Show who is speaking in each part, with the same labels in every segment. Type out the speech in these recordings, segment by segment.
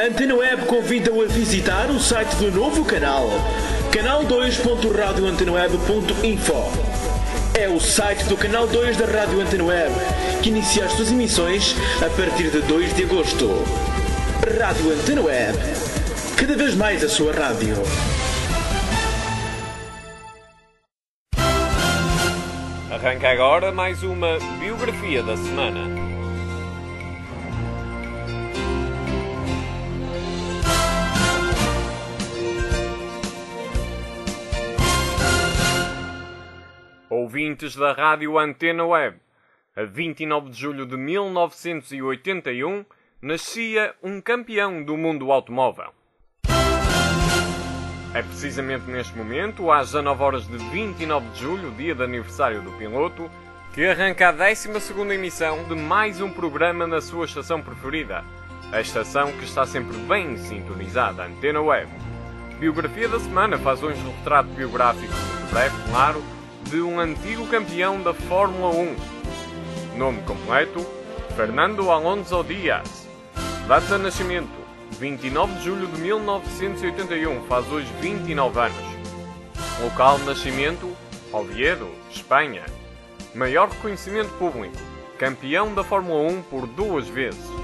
Speaker 1: A Antena Web convida-o a visitar o site do novo canal, canal2.radioantenaweb.info. É o site do Canal 2 da Rádio Antena Web, que inicia as suas emissões a partir de 2 de agosto. Rádio Antena Web, cada vez mais a sua rádio.
Speaker 2: Arranca agora mais uma biografia da semana. Ouvintes da Rádio Antena Web, a 29 de julho de 1981, nascia um campeão do mundo automóvel. É precisamente neste momento, às 19 horas de 29 de julho, dia de aniversário do piloto, que arranca a 12ª emissão de mais um programa na sua estação preferida, a estação que está sempre bem sintonizada, Antena Web. Biografia da semana faz hoje um retrato biográfico muito breve, claro, de um antigo campeão da Fórmula 1. Nome completo: Fernando Alonso Díaz. Data de nascimento: 29 de julho de 1981, faz hoje 29 anos. Local de nascimento: Oviedo, Espanha. Maior reconhecimento público: campeão da Fórmula 1 por 2 vezes.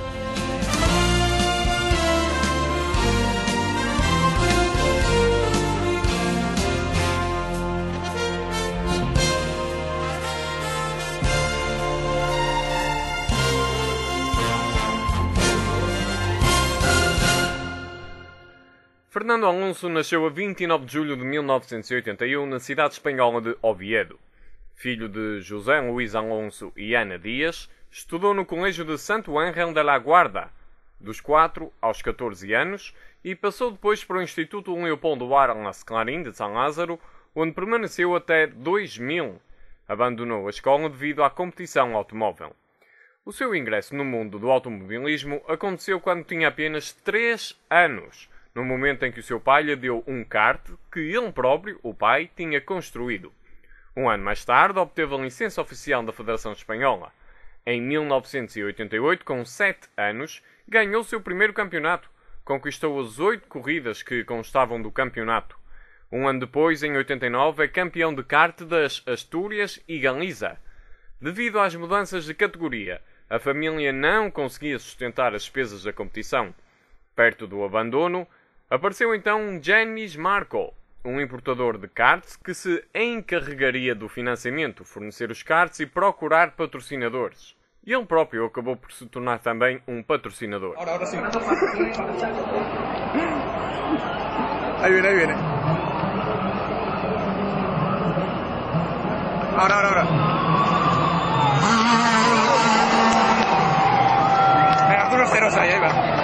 Speaker 2: Fernando Alonso nasceu a 29 de julho de 1981 na cidade espanhola de Oviedo. Filho de José Luís Alonso e Ana Dias, estudou no Colégio de Santo Ángel de la Guarda, dos 4 aos 14 anos, e passou depois para o Instituto Leopoldo Aranlas Clarín de São Lázaro, onde permaneceu até 2000. Abandonou a escola devido à competição automóvel. O seu ingresso no mundo do automobilismo aconteceu quando tinha apenas 3 anos, no momento em que o seu pai lhe deu um kart que ele próprio, o pai, tinha construído. Um ano mais tarde, obteve a licença oficial da Federação Espanhola. Em 1988, com 7 anos, ganhou o seu primeiro campeonato. Conquistou as 8 corridas que constavam do campeonato. Um ano depois, em 89, é campeão de kart das Astúrias e Galiza. Devido às mudanças de categoria, a família não conseguia sustentar as despesas da competição. Perto do abandono, apareceu então Janis Marco, um importador de karts que se encarregaria do financiamento, fornecer os karts e procurar patrocinadores. E ele próprio acabou por se tornar também um patrocinador.
Speaker 3: Ahora sí. Ahí viene, ahí viene. Ahora. Venga, tú los ceros ahí va.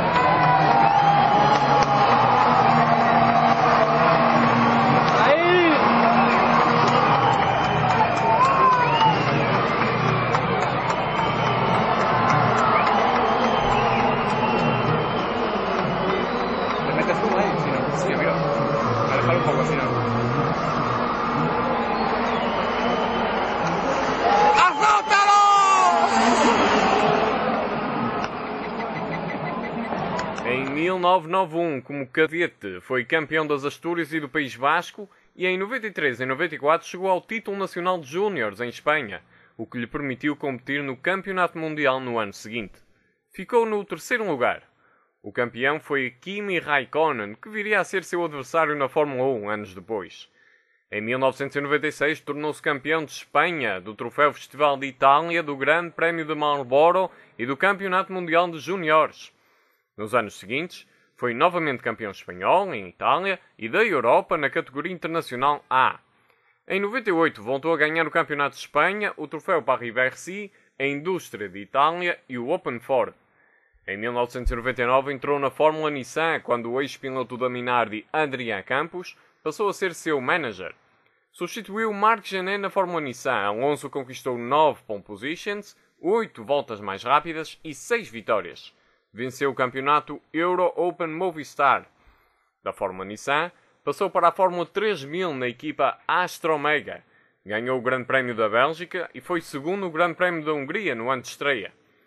Speaker 2: Em 1991, como cadete, foi campeão das Astúrias e do País Basco e em 93 e 94 chegou ao título nacional de Júniores em Espanha, o que lhe permitiu competir no Campeonato Mundial no ano seguinte. Ficou no 3º lugar. O campeão foi Kimi Raikkonen, que viria a ser seu adversário na Fórmula 1 anos depois. Em 1996 tornou-se campeão de Espanha, do Troféu Festival de Itália, do Grande Prémio de Marlboro e do Campeonato Mundial de Júniores. Nos anos seguintes, foi novamente campeão espanhol em Itália e da Europa na categoria internacional A. Em 98 voltou a ganhar o Campeonato de Espanha, o Troféu Paris-Bercy, a Indústria de Itália e o Open Ford. Em 1999 entrou na Fórmula Nissan quando o ex-piloto da Minardi, Adrián Campos, passou a ser seu manager. Substituiu Marc Gené na Fórmula Nissan. Alonso conquistou 9 pole positions, 8 voltas mais rápidas e 6 vitórias. Venceu o campeonato Euro Open Movistar. Da Fórmula Nissan, passou para a Fórmula 3000 na equipa Astra Omega. Ganhou o Grande Prémio da Bélgica e foi segundo no Grande Prémio da Hungria no ano de estreia.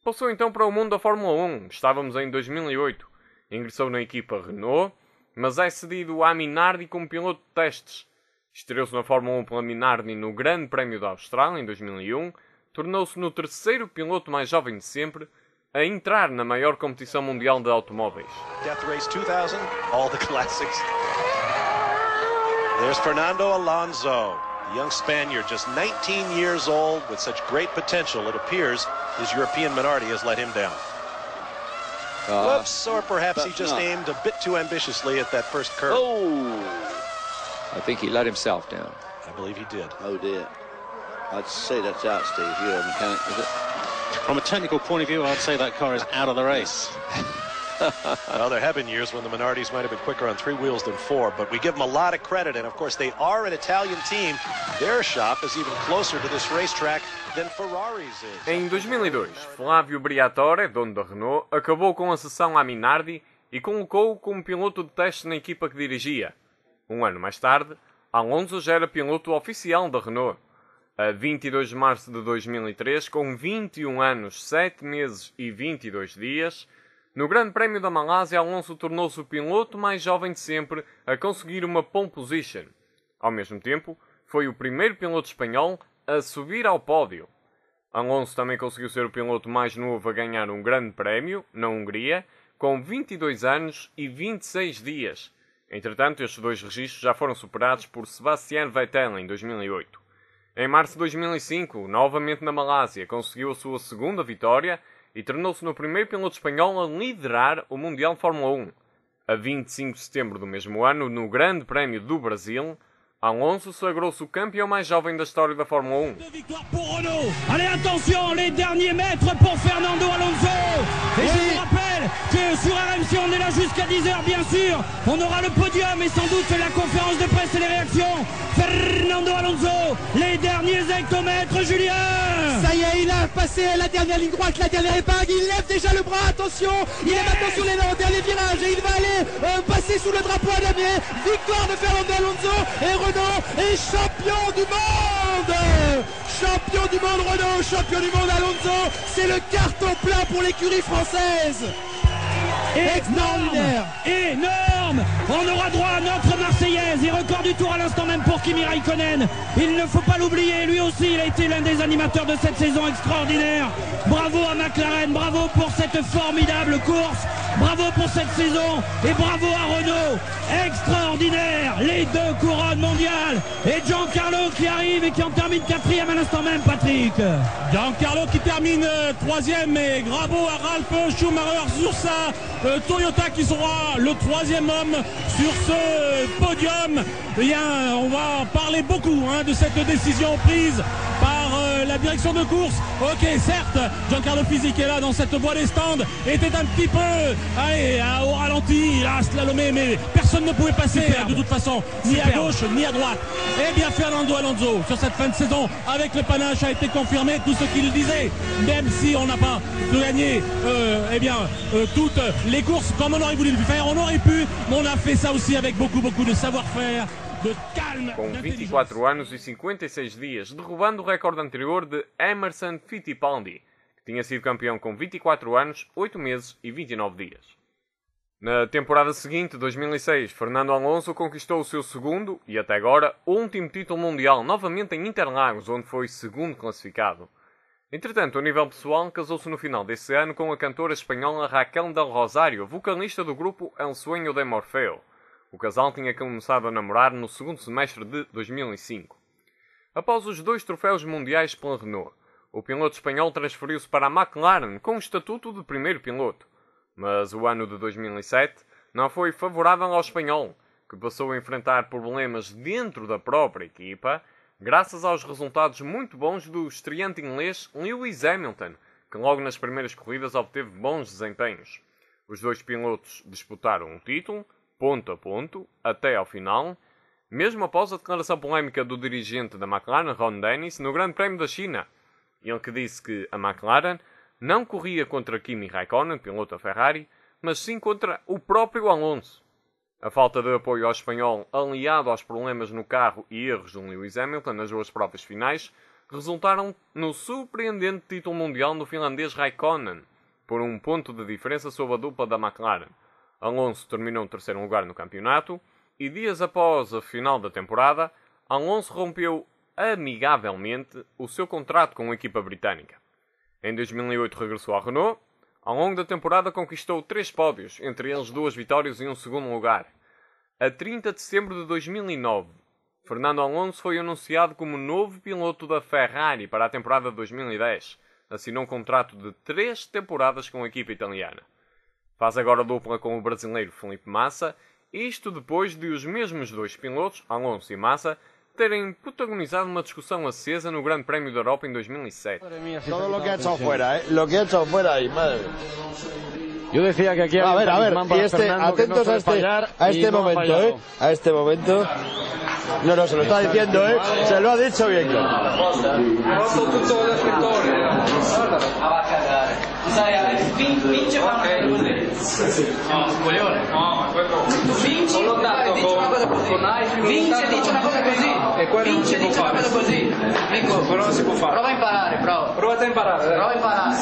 Speaker 2: Passou então para o mundo da Fórmula 1. Estávamos em 2008. Ingressou na equipa Renault, mas é cedido à Minardi como piloto de testes. Estreou-se na Fórmula 1 pela Minardi no Grande Prémio da Austrália em 2001. Tornou-se no terceiro piloto mais jovem de sempre a entrar na maior competição mundial de automóveis.
Speaker 4: Death Race 2000, all the classics. There's Fernando Alonso, the young Spaniard, just 19 years old with such great potential. It appears his European Minardi has let him down. Whoops, or perhaps he just aimed a bit too ambitiously at that first curve.
Speaker 5: Oh! I think he let himself down.
Speaker 4: I believe he did.
Speaker 6: Oh dear. I'd say that's out, Steve. You're a mechanic, is it?
Speaker 7: From a technical point of view, I'd say that car is out of the race.
Speaker 4: Well, there have been years when the Minardis might have been quicker on three wheels than four, but we give them a lot of credit, and of course they are an Italian team. Their shop is even closer to this racetrack than Ferrari's is.
Speaker 2: Em 2002, Flávio Briatore, dono da Renault, acabou com a cessão à Minardi e colocou-o como piloto de teste na equipa que dirigia. Um ano mais tarde, Alonso já era piloto oficial da Renault. A 22 de março de 2003, com 21 anos, 7 meses e 22 dias, no Grande Prémio da Malásia, Alonso tornou-se o piloto mais jovem de sempre a conseguir uma pole position. Ao mesmo tempo, foi o primeiro piloto espanhol a subir ao pódio. Alonso também conseguiu ser o piloto mais novo a ganhar um Grande Prémio, na Hungria, com 22 anos e 26 dias. Entretanto, estes dois registros já foram superados por Sebastian Vettel em 2008. Em março de 2005, novamente na Malásia, conseguiu a sua segunda vitória e tornou-se no primeiro piloto espanhol a liderar o Mundial de Fórmula 1. A 25 de setembro do mesmo ano, no Grande Prémio do Brasil, Alonso sagrou-se o campeão mais jovem da história da Fórmula 1.
Speaker 8: Victoire pour Renault. Allez, attention, les derniers mètres pour Fernando Alonso. Et je vous rappelle que sur RMC, on est là jusqu'à 10h, bien sûr. On aura le podium et sans doute la conférence de presse et les réactions. Fernando Alonso, les derniers hectomètres, Julien.
Speaker 9: Ça y est, il a passé la dernière ligne droite, la dernière épingle. Il lève déjà le bras, attention. Il est maintenant sur les derniers virages et il va aller passer sous le drapeau à damier. Victoire de Fernando Alonso et Renault est champion du monde. Champion du monde Renault, champion du monde Alonso. C'est le carton plein pour l'écurie française. Extraordinaire.
Speaker 8: Énorme. On aura droit à notre Marseillaise et record du tour à l'instant même pour Kimi Raikkonen. Il ne faut pas l'oublier, lui aussi il a été l'un des animateurs de cette saison extraordinaire. Bravo à McLaren, bravo pour cette formidable course, bravo pour cette saison et bravo à Renault. Extraordinaire, les deux couronnes mondiales et Giancarlo qui arrive et qui en termine quatrième à l'instant même, Patrick.
Speaker 10: Giancarlo qui termine troisième et bravo à Ralf Schumacher sur sa Toyota qui sera le troisième homme sur ce podium. Eh bien, on va parler beaucoup de cette décision prise par la direction de course. Ok, certes, Giancarlo Fisi qui est là dans cette voie des stands était un petit peu au ralenti, il a slalomé, mais personne ne pouvait passer de toute façon, ni à gauche ni à droite. Eh bien, Fernando Alonso, sur cette fin de saison, avec le panache, a été confirmé tout ce qu'il disait, même si on n'a pas gagné toutes les courses comme on aurait voulu le faire, on aurait pu, mais on a fait ça aussi avec beaucoup de savoir-faire.
Speaker 2: Com 24 anos e 56 dias, derrubando o recorde anterior de Emerson Fittipaldi, que tinha sido campeão com 24 anos, 8 meses e 29 dias. Na temporada seguinte, 2006, Fernando Alonso conquistou o seu segundo e, até agora, último título mundial, novamente em Interlagos, onde foi segundo classificado. Entretanto, a nível pessoal, casou-se no final desse ano com a cantora espanhola Raquel del Rosario, vocalista do grupo El Sueño de Morfeo. O casal tinha começado a namorar no segundo semestre de 2005. Após os 2 troféus mundiais pela Renault, o piloto espanhol transferiu-se para a McLaren com o estatuto de primeiro piloto. Mas o ano de 2007 não foi favorável ao espanhol, que passou a enfrentar problemas dentro da própria equipa, graças aos resultados muito bons do estreante inglês Lewis Hamilton, que logo nas primeiras corridas obteve bons desempenhos. Os dois pilotos disputaram o título, ponto a ponto, até ao final, mesmo após a declaração polémica do dirigente da McLaren, Ron Dennis, no Grande Prémio da China. Ele que disse que a McLaren não corria contra Kimi Raikkonen, piloto da Ferrari, mas sim contra o próprio Alonso. A falta de apoio ao espanhol, aliado aos problemas no carro e erros de Lewis Hamilton nas duas provas finais, resultaram no surpreendente título mundial do finlandês Raikkonen, por 1 ponto de diferença sobre a dupla da McLaren. Alonso terminou em 3º lugar no campeonato e dias após a final da temporada, Alonso rompeu amigavelmente o seu contrato com a equipa britânica. Em 2008 regressou à Renault. Ao longo da temporada conquistou 3 pódios, entre eles 2 vitórias e um 2º lugar. A 30 de setembro de 2009, Fernando Alonso foi anunciado como novo piloto da Ferrari para a temporada de 2010. Assinou um contrato de 3 temporadas com a equipa italiana. Faz agora dupla com o brasileiro Felipe Massa, isto depois de os mesmos 2 pilotos, Alonso e Massa, terem protagonizado uma discussão acesa no Grande Prémio da Europa em 2007.
Speaker 6: Todo lo que ha echado fuera, lo que ha echado fuera ahí, madre.
Speaker 11: Yo decía que aquí
Speaker 6: a ver, y atentos a este momento, a este momento. No, se lo está diciendo, se lo ha dicho bien claro.
Speaker 12: Vince fa Vince dice una cosa così. Vince dice una cosa così. Ecco, però non si può fare. Prova a imparare, prova a imparare.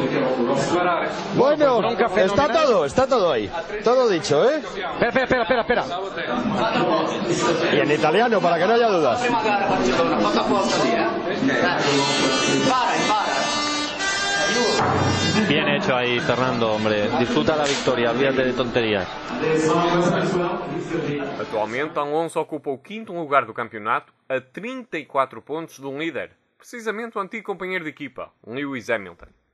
Speaker 6: Bueno, está todo ahí. Todo dicho, Espera. Y en italiano, para que no haya dudas.
Speaker 12: Prima gara a Barcellona, fatto apposta lì, Impara.
Speaker 11: Bien hecho ahí, Fernando, hombre. Disfruta la victoria, olvídate de tonterías.
Speaker 2: Atualmente, Alonso ocupa o 5º lugar do campeonato, a 34 pontos do líder, precisamente o antigo companheiro de equipa, Lewis Hamilton.